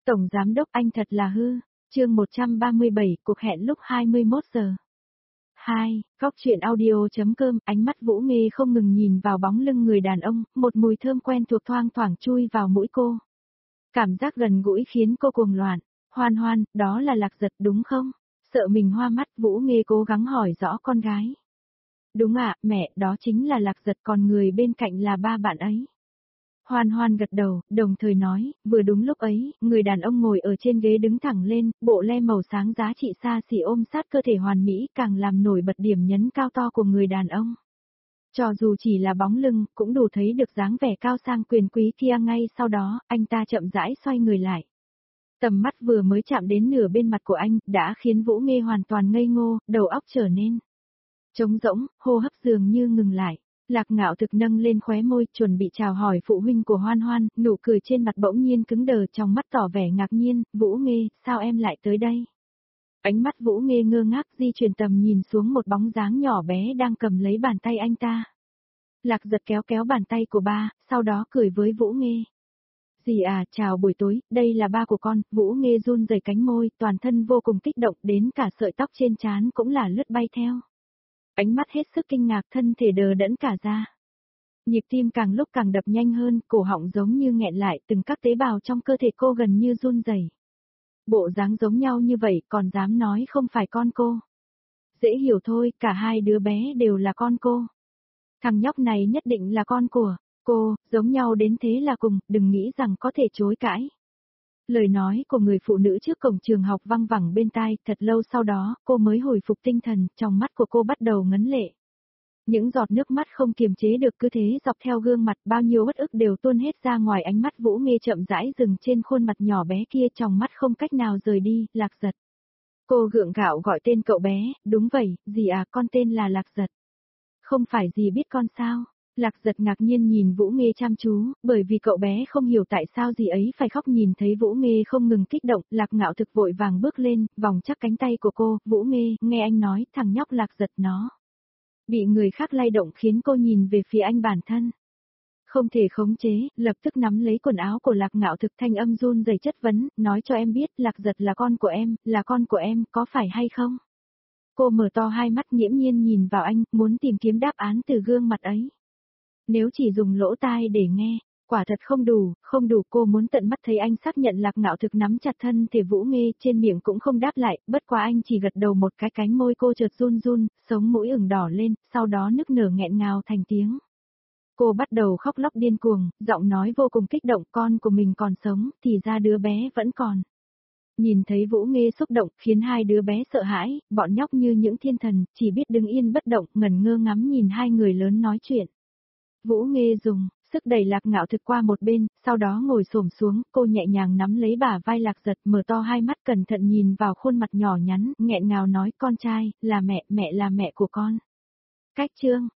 Tổng Giám Đốc anh thật là hư. Chương 137, cuộc hẹn lúc 21 giờ. 2. Góc truyện audio.com. Ánh mắt Vũ Nghê không ngừng nhìn vào bóng lưng người đàn ông, một mùi thơm quen thuộc thoang thoảng chui vào mũi cô. Cảm giác gần gũi khiến cô cuồng loạn. Hoan Hoan, đó là Lạc Giật đúng không? Sợ mình hoa mắt, Vũ Nghê cố gắng hỏi rõ con gái. Đúng ạ, mẹ, đó chính là Lạc Giật, còn người bên cạnh là ba bạn ấy. Hoan Hoan gật đầu, đồng thời nói, vừa đúng lúc ấy, người đàn ông ngồi ở trên ghế đứng thẳng lên, bộ le màu sáng giá trị xa xỉ ôm sát cơ thể hoàn mỹ càng làm nổi bật điểm nhấn cao to của người đàn ông. Cho dù chỉ là bóng lưng, cũng đủ thấy được dáng vẻ cao sang quyền quý kia. Ngay sau đó, anh ta chậm rãi xoay người lại. Tầm mắt vừa mới chạm đến nửa bên mặt của anh, đã khiến Vũ Nghê hoàn toàn ngây ngô, đầu óc trở nên trống rỗng, hô hấp dường như ngừng lại. Lạc Ngạo Thực nâng lên khóe môi, chuẩn bị chào hỏi phụ huynh của Hoan Hoan, nụ cười trên mặt bỗng nhiên cứng đờ, trong mắt tỏ vẻ ngạc nhiên. Vũ Nghê, sao em lại tới đây? Ánh mắt Vũ Nghê ngơ ngác di chuyển tầm nhìn xuống một bóng dáng nhỏ bé đang cầm lấy bàn tay anh ta. Lạc Giật kéo kéo bàn tay của ba, sau đó cười với Vũ Nghê. Dì à, chào buổi tối, đây là ba của con. Vũ Nghê run rẩy cánh môi, toàn thân vô cùng kích động, đến cả sợi tóc trên trán cũng là lướt bay theo. Ánh mắt hết sức kinh ngạc, thân thể đờ đẫn cả ra. Nhịp tim càng lúc càng đập nhanh hơn, cổ họng giống như nghẹn lại, từng các tế bào trong cơ thể cô gần như run rẩy. Bộ dáng giống nhau như vậy, còn dám nói không phải con cô. Dễ hiểu thôi, cả hai đứa bé đều là con cô. Thằng nhóc này nhất định là con của cô, giống nhau đến thế là cùng, đừng nghĩ rằng có thể chối cãi. Lời nói của người phụ nữ trước cổng trường học văng vẳng bên tai, thật lâu sau đó, cô mới hồi phục tinh thần, trong mắt của cô bắt đầu ngấn lệ. Những giọt nước mắt không kiềm chế được cứ thế dọc theo gương mặt, bao nhiêu uất ức đều tuôn hết ra ngoài. Ánh mắt Vũ Nghê chậm rãi dừng trên khuôn mặt nhỏ bé kia, trong mắt không cách nào rời đi. Lạc Giật. Cô gượng gạo gọi tên cậu bé. Đúng vậy, dì à, con tên là Lạc Giật. Không phải dì biết con sao? Lạc Giật ngạc nhiên nhìn Vũ Nghê chăm chú, bởi vì cậu bé không hiểu tại sao dì ấy phải khóc. Nhìn thấy Vũ Nghê không ngừng kích động, Lạc Ngạo Thực vội vàng bước lên, vòng chắc cánh tay của cô. Vũ Nghê, nghe anh nói, thằng nhóc Lạc Giật nó bị người khác lay động, khiến cô nhìn về phía anh bản thân. Không thể khống chế, lập tức nắm lấy quần áo của Lạc Ngạo Thực, thanh âm run rẩy chất vấn, nói cho em biết, Lạc Giật là con của em, có phải hay không? Cô mở to hai mắt nghiễm nhiên nhìn vào anh, muốn tìm kiếm đáp án từ gương mặt ấy. Nếu chỉ dùng lỗ tai để nghe, quả thật không đủ, cô muốn tận mắt thấy anh xác nhận. Lạc Ngạo Thực nắm chặt thân thể Vũ Nghê, trên miệng cũng không đáp lại, bất quá anh chỉ gật đầu một cái, cánh môi cô chợt run run, sống mũi ửng đỏ lên, sau đó nức nở nghẹn ngào thành tiếng. Cô bắt đầu khóc lóc điên cuồng, giọng nói vô cùng kích động, con của mình còn sống, thì ra đứa bé vẫn còn. Nhìn thấy Vũ Nghê xúc động, khiến hai đứa bé sợ hãi, bọn nhóc như những thiên thần, chỉ biết đứng yên bất động, ngẩn ngơ ngắm nhìn hai người lớn nói chuyện. Vũ Nghê dùng sức đẩy Lạc Ngạo Thực qua một bên, sau đó ngồi xổm xuống, cô nhẹ nhàng nắm lấy bả vai Lạc Giật, mở to hai mắt cẩn thận nhìn vào khuôn mặt nhỏ nhắn, nghẹn ngào nói, con trai, là mẹ là mẹ của con. Cách chương